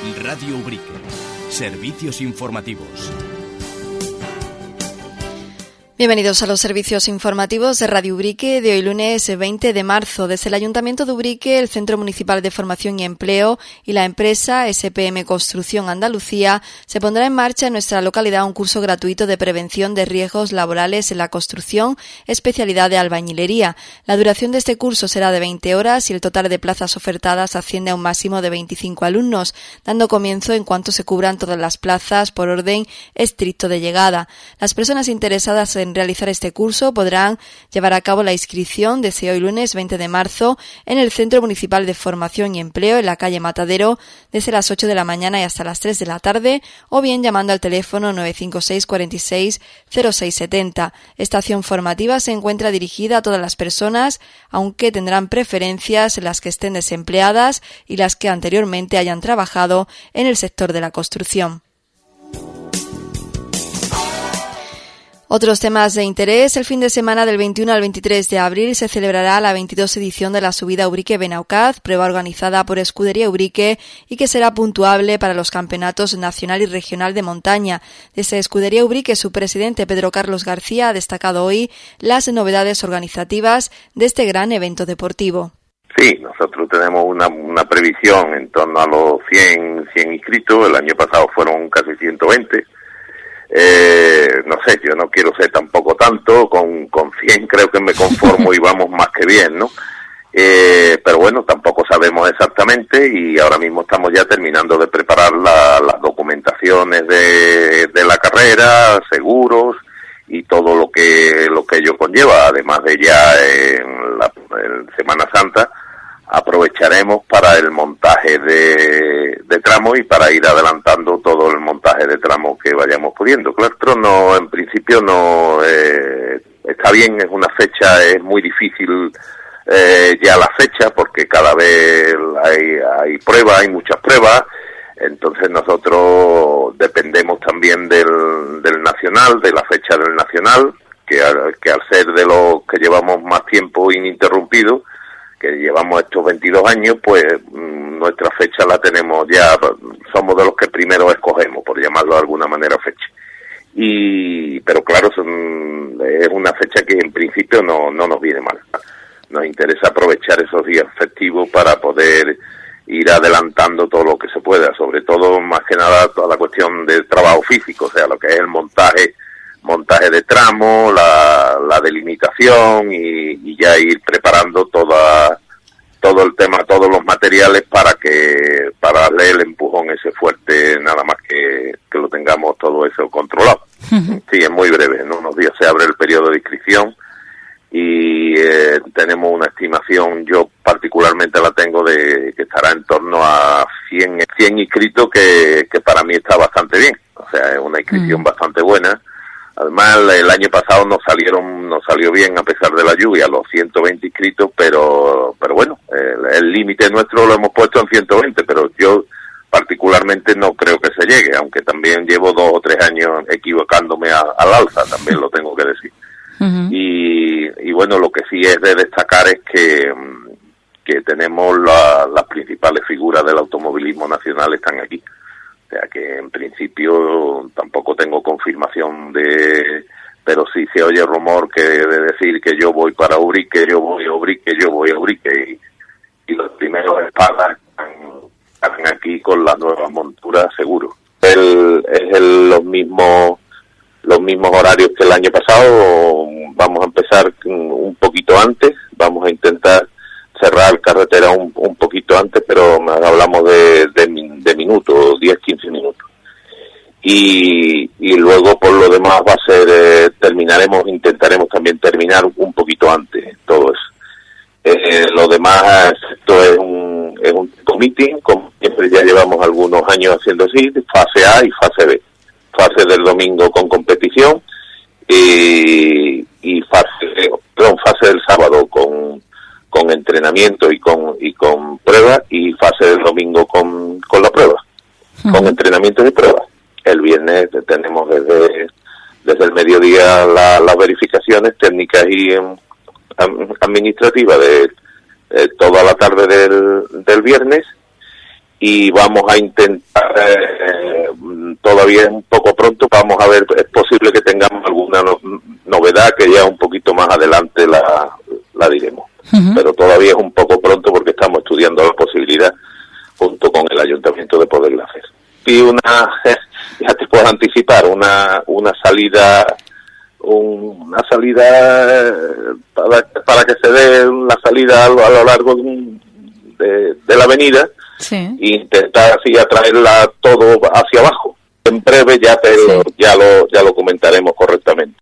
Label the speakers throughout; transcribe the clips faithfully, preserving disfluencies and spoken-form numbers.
Speaker 1: Radio Ubrique. Servicios informativos.
Speaker 2: Bienvenidos a los servicios informativos de Radio Ubrique de hoy lunes veinte de marzo. Desde el Ayuntamiento de Ubrique, el Centro Municipal de Formación y Empleo y la empresa S P M Construcción Andalucía se pondrá en marcha en nuestra localidad un curso gratuito de prevención de riesgos laborales en la construcción, especialidad de albañilería. La duración de este curso será de veinte horas y el total de plazas ofertadas asciende a un máximo de veinticinco alumnos, dando comienzo en cuanto se cubran todas las plazas por orden estricto de llegada. Las personas interesadas en realizar este curso podrán llevar a cabo la inscripción desde hoy lunes veinte de marzo en el Centro Municipal de Formación y Empleo en la calle Matadero desde las ocho de la mañana y hasta las tres de la tarde o bien llamando al teléfono nueve cinco seis cuatro seis cero seis siete cero. Esta acción formativa se encuentra dirigida a todas las personas, aunque tendrán preferencias las que estén desempleadas y las que anteriormente hayan trabajado en el sector de la construcción. Otros temas de interés. El fin de semana del veintiuno al veintitrés de abril se celebrará la veintidós edición de la subida Ubrique-Benaukaz, prueba organizada por Escudería Ubrique y que será puntuable para los campeonatos nacional y regional de montaña. Desde Escudería Ubrique, su presidente Pedro Carlos García ha destacado hoy las novedades organizativas de este gran evento deportivo.
Speaker 3: Sí, nosotros tenemos una, una previsión en torno a los cien, cien inscritos. El año pasado fueron casi ciento veinte. Eh, no sé, yo no quiero ser tampoco tanto, con, con cien creo que me conformo y vamos más que bien, ¿no? Eh, pero bueno, tampoco sabemos exactamente y ahora mismo estamos ya terminando de preparar la, las documentaciones de, de la carrera, seguros y todo lo que lo que ello conlleva. Además de ya en la en Semana Santa aprovecharemos para el montaje de, de tramos y para ir adelantando todo el montaje de tramos que vayamos pudiendo. Claro, no, en principio no eh, está bien, es una fecha, es muy difícil eh, ya la fecha porque cada vez hay, hay pruebas, hay muchas pruebas, entonces nosotros dependemos también del, del nacional, de la fecha del nacional, que al, que al ser de los que llevamos más tiempo ininterrumpido, que llevamos estos veintidós años, pues mmm, nuestra fecha la tenemos ya, somos de los que primero escogemos, por llamarlo de alguna manera, fecha. Y, pero claro, son, es una fecha que en principio no, no nos viene mal. Nos interesa aprovechar esos días festivos para poder ir adelantando todo lo que se pueda, sobre todo, más que nada, toda la cuestión del trabajo físico, o sea, lo que es el montaje, montaje de tramo, la, la delimitación y, y ya ir preparando toda todo el tema, todos los materiales para que para darle el empujón ese fuerte, nada más que, que lo tengamos todo eso controlado. Uh-huh. Sí, es muy breve, en unos días se abre el periodo de inscripción y eh, tenemos una estimación, yo particularmente la tengo, de que estará en torno a cien, cien inscritos, que, que para mí está bastante bien, o sea, es una inscripción uh-huh. bastante buena. Además, el año pasado nos salieron, nos salió bien a pesar de la lluvia, los ciento veinte inscritos, pero, pero bueno, el límite nuestro lo hemos puesto en ciento veinte, pero yo particularmente no creo que se llegue, aunque también llevo dos o tres años equivocándome a, al alza, también lo tengo que decir. Uh-huh. Y, y bueno, lo que sí es de destacar es que, que tenemos la, las principales figuras del automovilismo nacional están aquí. O sea que en principio tampoco tengo confirmación de, pero sí se oye rumor que de decir que yo voy para Ubrique, yo voy a Ubrique, yo voy a Ubrique y, y los primeros espadas están, están aquí con las nuevas monturas seguro. El, es el, los mismos los mismos horarios que el año pasado. Vamos a empezar un poquito antes, vamos a intentar cerrar carretera un, un poquito antes, pero hablamos de, de, de minutos, diez, quince minutos. Y, y luego por lo demás va a ser, eh, terminaremos, intentaremos también terminar un poquito antes, todo eso. Eh, lo demás, esto es un, es un meeting, como siempre ya llevamos algunos años haciendo así, fase A y fase B. Fase del domingo con competición y, y fase, perdón, fase del sábado con con entrenamiento y con y con pruebas, y fase del domingo con, con la prueba, uh-huh. con entrenamiento y pruebas. El viernes tenemos desde desde el mediodía la, las verificaciones técnicas y um, administrativas de eh, toda la tarde del, del viernes, y vamos a intentar, eh, todavía es un poco pronto, vamos a ver, es posible que tengamos alguna no, novedad que ya un poquito más adelante la, la diremos. Uh-huh. Pero todavía es un poco pronto porque estamos estudiando la posibilidad, junto con el ayuntamiento, de poderla hacer. Y una, ya te puedo anticipar, una, una salida, un, una salida para, para que se dé la salida a lo, a lo largo de, un, de, de la avenida, sí. E intentar así atraerla todo hacia abajo. En breve ya te sí. lo, ya lo ya lo comentaremos correctamente.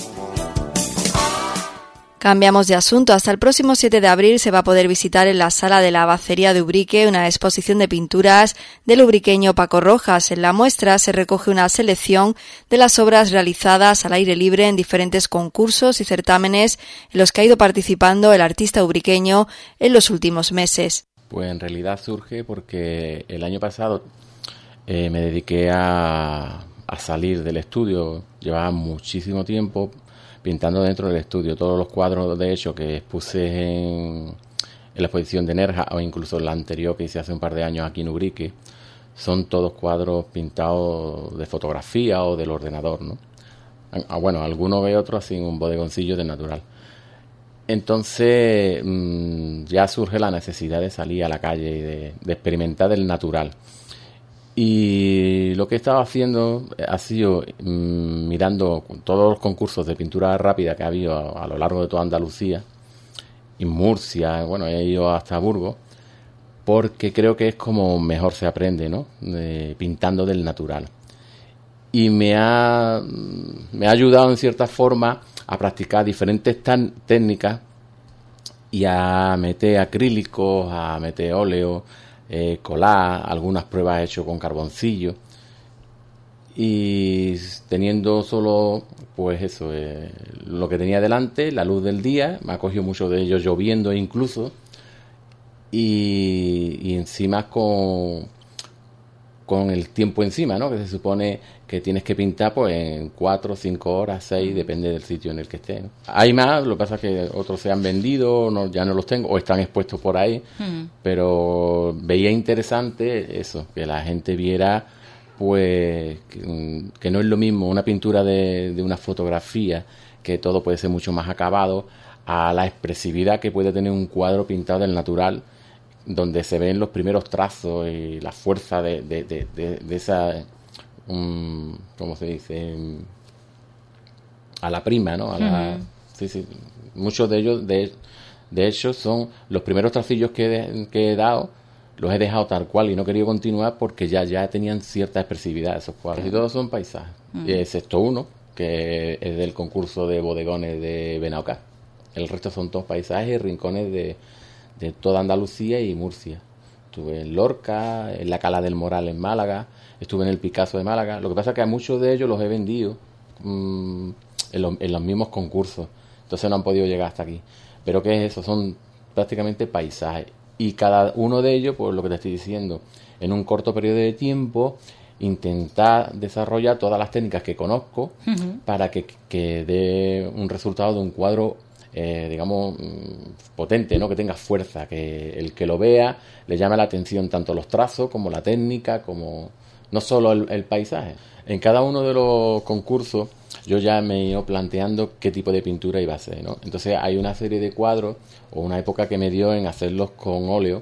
Speaker 2: Cambiamos de asunto. Hasta el próximo siete de abril se va a poder visitar en la sala de la Bacería de Ubrique una exposición de pinturas del ubriqueño Paco Rojas. En la muestra se recoge una selección de las obras realizadas al aire libre en diferentes concursos y certámenes en los que ha ido participando el artista ubriqueño en los últimos meses.
Speaker 4: Pues en realidad surge porque el año pasado eh, me dediqué a, a salir del estudio. Llevaba muchísimo tiempo pintando dentro del estudio. Todos los cuadros, de hecho, que expuse en, en la exposición de Nerja, o incluso la anterior que hice hace un par de años aquí en Ubrique, son todos cuadros pintados de fotografía o del ordenador, ¿no? Bueno, algunos que otros así en un bodegoncillo de natural. Entonces mmm, ya surge la necesidad de salir a la calle y de, de experimentar el natural. Y lo que he estado haciendo ha sido mmm, mirando todos los concursos de pintura rápida que ha habido a, a lo largo de toda Andalucía, y Murcia, bueno, he ido hasta Burgos, porque creo que es como mejor se aprende, ¿no? Eh, pintando del natural. Y me ha, me ha ayudado en cierta forma a practicar diferentes tan, técnicas y a meter acrílicos, a meter óleo, eh, colar, algunas pruebas he hecho con carboncillo, y teniendo solo pues eso, eh, lo que tenía delante, la luz del día, me ha cogido mucho de ello lloviendo incluso, y, y encima con con el tiempo encima, ¿no? Que se supone que tienes que pintar pues en cuatro, cinco horas, seis, depende del sitio en el que estés, ¿no? Hay más, lo que pasa es que otros se han vendido, no, ya no los tengo, o están expuestos por ahí, mm. pero veía interesante eso, que la gente viera pues que, que no es lo mismo una pintura de, de una fotografía, que todo puede ser mucho más acabado, a la expresividad que puede tener un cuadro pintado del natural, donde se ven los primeros trazos y la fuerza de, de, de, de, de esa, um, ¿cómo se dice? A la prima, ¿no? A la, uh-huh. Sí, sí. Muchos de ellos, de, de hecho, son los primeros trazillos que, de, que he dado, los he dejado tal cual y no he querido continuar porque ya, ya tenían cierta expresividad esos cuadros. Y todos son paisajes, uh-huh. excepto uno, que es del concurso de bodegones de Benaocá. El resto son todos paisajes y rincones de de toda Andalucía y Murcia. Estuve en Lorca, en la Cala del Moral en Málaga, estuve en el Picasso de Málaga. Lo que pasa es que a muchos de ellos los he vendido mmm, en, lo, en los mismos concursos, entonces no han podido llegar hasta aquí. Pero ¿qué es eso? Son prácticamente paisajes, y cada uno de ellos, pues lo que te estoy diciendo, en un corto periodo de tiempo intentar desarrollar todas las técnicas que conozco, uh-huh. para que, que dé un resultado de un cuadro Eh, digamos, potente, ¿no? Que tenga fuerza, que el que lo vea le llame la atención tanto los trazos como la técnica, como no solo el, el paisaje. En cada uno de los concursos yo ya me he ido planteando qué tipo de pintura iba a ser, ¿no? Entonces hay una serie de cuadros o una época que me dio en hacerlos con óleo,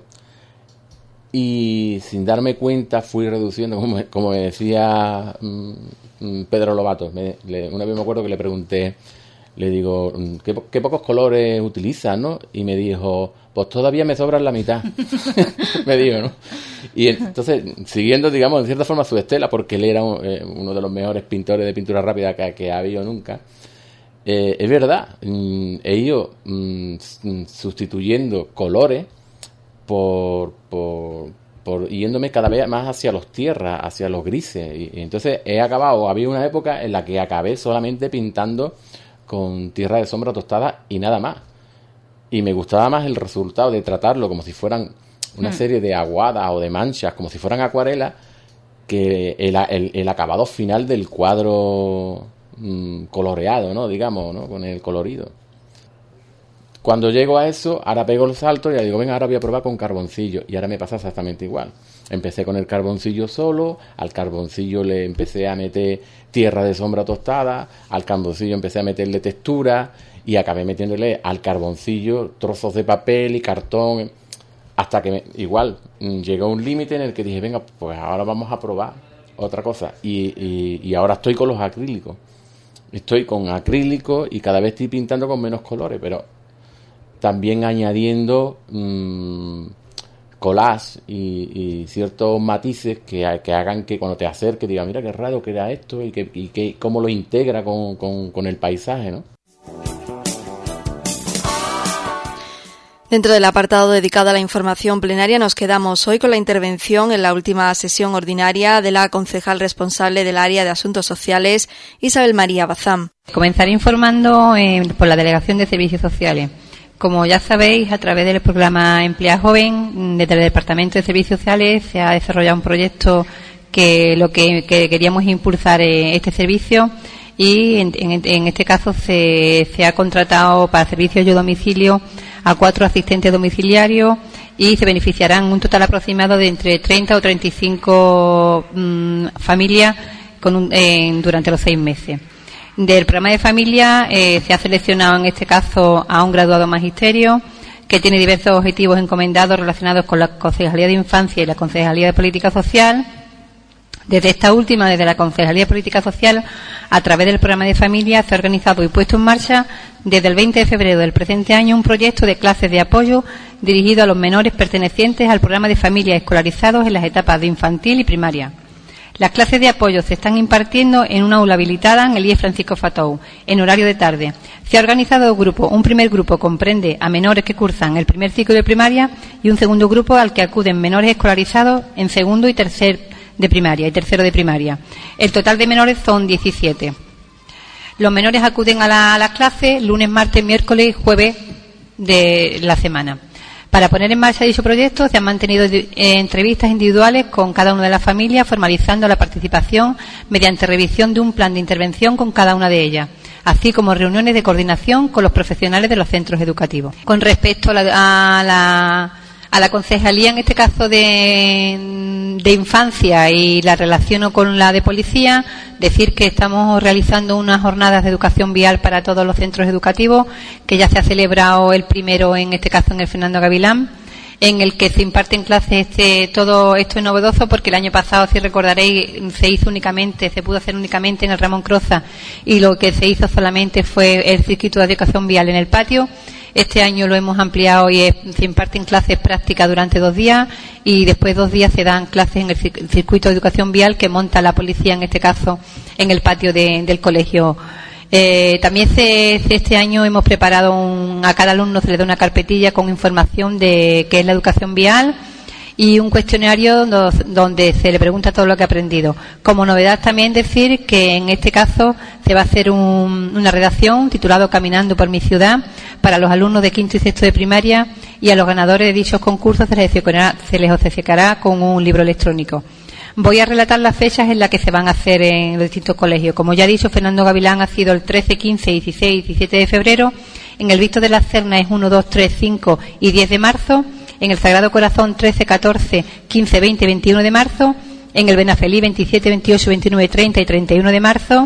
Speaker 4: y sin darme cuenta fui reduciendo, como, como me decía mmm, Pedro Lobato. Me, le, una vez me acuerdo que le pregunté, le digo, ¿qué, qué pocos colores utilizas, ¿no? Y me dijo, pues todavía me sobran la mitad. Me dijo, ¿no? Y entonces, siguiendo, digamos, en cierta forma su estela, porque él era un, eh, uno de los mejores pintores de pintura rápida que, que ha habido nunca, eh, es verdad, mm, he ido mm, sustituyendo colores por, por, por yéndome cada vez más hacia los tierras, hacia los grises. Y, y entonces he acabado, había una época en la que acabé solamente pintando con tierra de sombra tostada y nada más, y me gustaba más el resultado de tratarlo como si fueran una mm. serie de aguadas o de manchas, como si fueran acuarelas, que el, el, el acabado final del cuadro mmm, coloreado, ¿no? Digamos, ¿no? Con el colorido. Cuando llego a eso, ahora pego el salto y digo, venga, ahora voy a probar con carboncillo, y ahora me pasa exactamente igual. empecé con el carboncillo solo, al carboncillo le empecé a meter tierra de sombra tostada, al carboncillo empecé a meterle textura y acabé metiéndole al carboncillo trozos de papel y cartón, hasta que me, igual llegó un límite en el que dije, venga, pues ahora vamos a probar otra cosa. Y, y, y ahora estoy con los acrílicos. Estoy con acrílicos y cada vez estoy pintando con menos colores, pero también añadiendo mmm, collage y, y ciertos matices que, que hagan que cuando te acerques diga, mira qué raro que era esto y, que, y que, cómo lo integra con, con, con el paisaje, ¿no?
Speaker 2: Dentro del apartado dedicado a la información plenaria nos quedamos hoy con la intervención en la última sesión ordinaria de la concejal responsable del área de Asuntos Sociales, Isabel María Bazán.
Speaker 5: Comenzaré informando eh, por la Delegación de Servicios Sociales. Como ya sabéis, a través del programa Emplea Joven, desde el Departamento de Servicios Sociales se ha desarrollado un proyecto que lo que, que queríamos impulsar eh, este servicio y en, en, en este caso se, se ha contratado para servicios de domicilio a cuatro asistentes domiciliarios y se beneficiarán un total aproximado de entre treinta o treinta y cinco mmm, familias con un, eh, durante los seis meses. Del programa de familia eh, se ha seleccionado en este caso a un graduado magisterio que tiene diversos objetivos encomendados relacionados con la Concejalía de Infancia y la Concejalía de Política Social. Desde esta última, desde la Concejalía de Política Social, a través del programa de familia, se ha organizado y puesto en marcha desde el veinte de febrero del presente año un proyecto de clases de apoyo dirigido a los menores pertenecientes al programa de familia escolarizados en las etapas de infantil y primaria. Las clases de apoyo se están impartiendo en una aula habilitada en el I E Francisco Fatou, en horario de tarde. Se ha organizado dos grupos. Un primer grupo comprende a menores que cursan el primer ciclo de primaria y un segundo grupo al que acuden menores escolarizados en segundo y tercer de primaria y tercero de primaria. El total de menores son diecisiete. Los menores acuden a, la, a las clases lunes, martes, miércoles y jueves de la semana. Para poner en marcha dicho proyecto se han mantenido eh, entrevistas individuales con cada una de las familias, formalizando la participación mediante revisión de un plan de intervención con cada una de ellas, así como reuniones de coordinación con los profesionales de los centros educativos. Con respecto a la, a la A la concejalía, en este caso de, de infancia, y la relaciono con la de policía, decir que estamos realizando unas jornadas de educación vial para todos los centros educativos, que ya se ha celebrado el primero, en este caso en el Fernando Gavilán, en el que se imparten clases. Este, todo esto es novedoso porque el año pasado, si recordaréis, se hizo únicamente, se pudo hacer únicamente en el Ramón Croza, y lo que se hizo solamente fue el circuito de educación vial en el patio. Este año lo hemos ampliado y es, se imparten clases prácticas durante dos días y después dos días se dan clases en el circuito de educación vial que monta la policía, en este caso, en el patio de, del colegio. Eh, también se, este año hemos preparado un, a cada alumno se le da una carpetilla con información de qué es la educación vial y un cuestionario donde se le pregunta todo lo que ha aprendido. Como novedad también decir que en este caso se va a hacer un, una redacción titulado Caminando por mi ciudad para los alumnos de quinto y sexto de primaria, y a los ganadores de dichos concursos se les obsequiará, se les obsequiará con un libro electrónico. Voy a relatar las fechas en las que se van a hacer en los distintos colegios. Como ya he dicho, Fernando Gavilán ha sido el trece, quince, dieciséis y diecisiete de febrero. En el Víctor de la Serna es uno, dos, tres, cinco y diez de marzo. En el Sagrado Corazón trece, catorce, quince, veinte y veintiuno de marzo. En el Benafelí veintisiete, veintiocho, veintinueve, treinta y treinta y uno de marzo.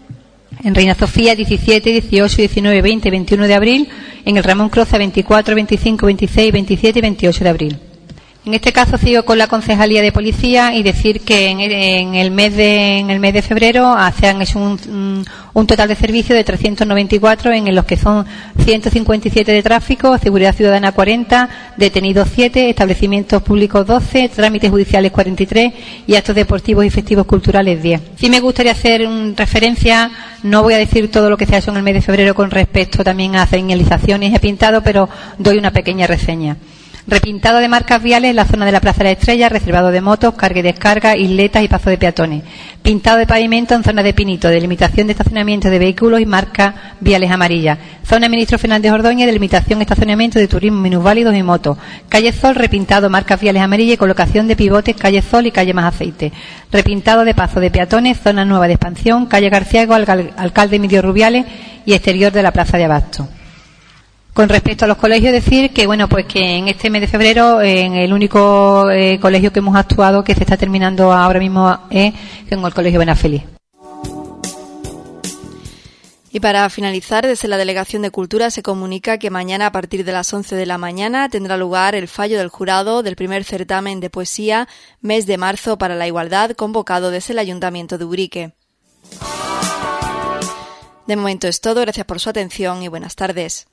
Speaker 5: En Reina Sofía diecisiete, dieciocho, diecinueve, veinte y veintiuno de abril. En el Ramón Croza veinticuatro, veinticinco, veintiséis, veintisiete y veintiocho de abril. En este caso sigo con la Concejalía de Policía y decir que en el, en el mes de en el mes de febrero se han hecho un, un, un total de servicios de trescientos noventa y cuatro, en los que son ciento cincuenta y siete de tráfico, seguridad ciudadana cuarenta, detenidos siete, establecimientos públicos doce, trámites judiciales cuarenta y tres y actos deportivos y festivos culturales diez. Sí me gustaría hacer una referencia, no voy a decir todo lo que se ha hecho en el mes de febrero con respecto también a señalizaciones y a pintado, pero doy una pequeña reseña. Repintado de marcas viales en la zona de la Plaza de la Estrella, reservado de motos, carga y descarga, isletas y paso de peatones. Pintado de pavimento en zona de Pinito, delimitación de estacionamiento de vehículos y marcas viales amarillas. Zona Ministro Fernández Ordóñez, delimitación de estacionamiento de turismo, minusválidos y motos. Calle Sol, repintado, marcas viales amarillas y colocación de pivotes, calle Sol y calle Más Aceite. Repintado de paso de peatones, zona nueva de expansión, calle Garciago, Alcalde Emilio Rubiales y exterior de la Plaza de Abasto. Con respecto a los colegios, decir que bueno, pues que en este mes de febrero, en el único eh, colegio que hemos actuado, que se está terminando ahora mismo, es en el Colegio Benafeliz.
Speaker 2: Y para finalizar, desde la Delegación de Cultura se comunica que mañana a partir de las once de la mañana tendrá lugar el fallo del jurado del primer certamen de poesía Mes de Marzo para la Igualdad, convocado desde el Ayuntamiento de Ubrique. De momento es todo, gracias por su atención y buenas tardes.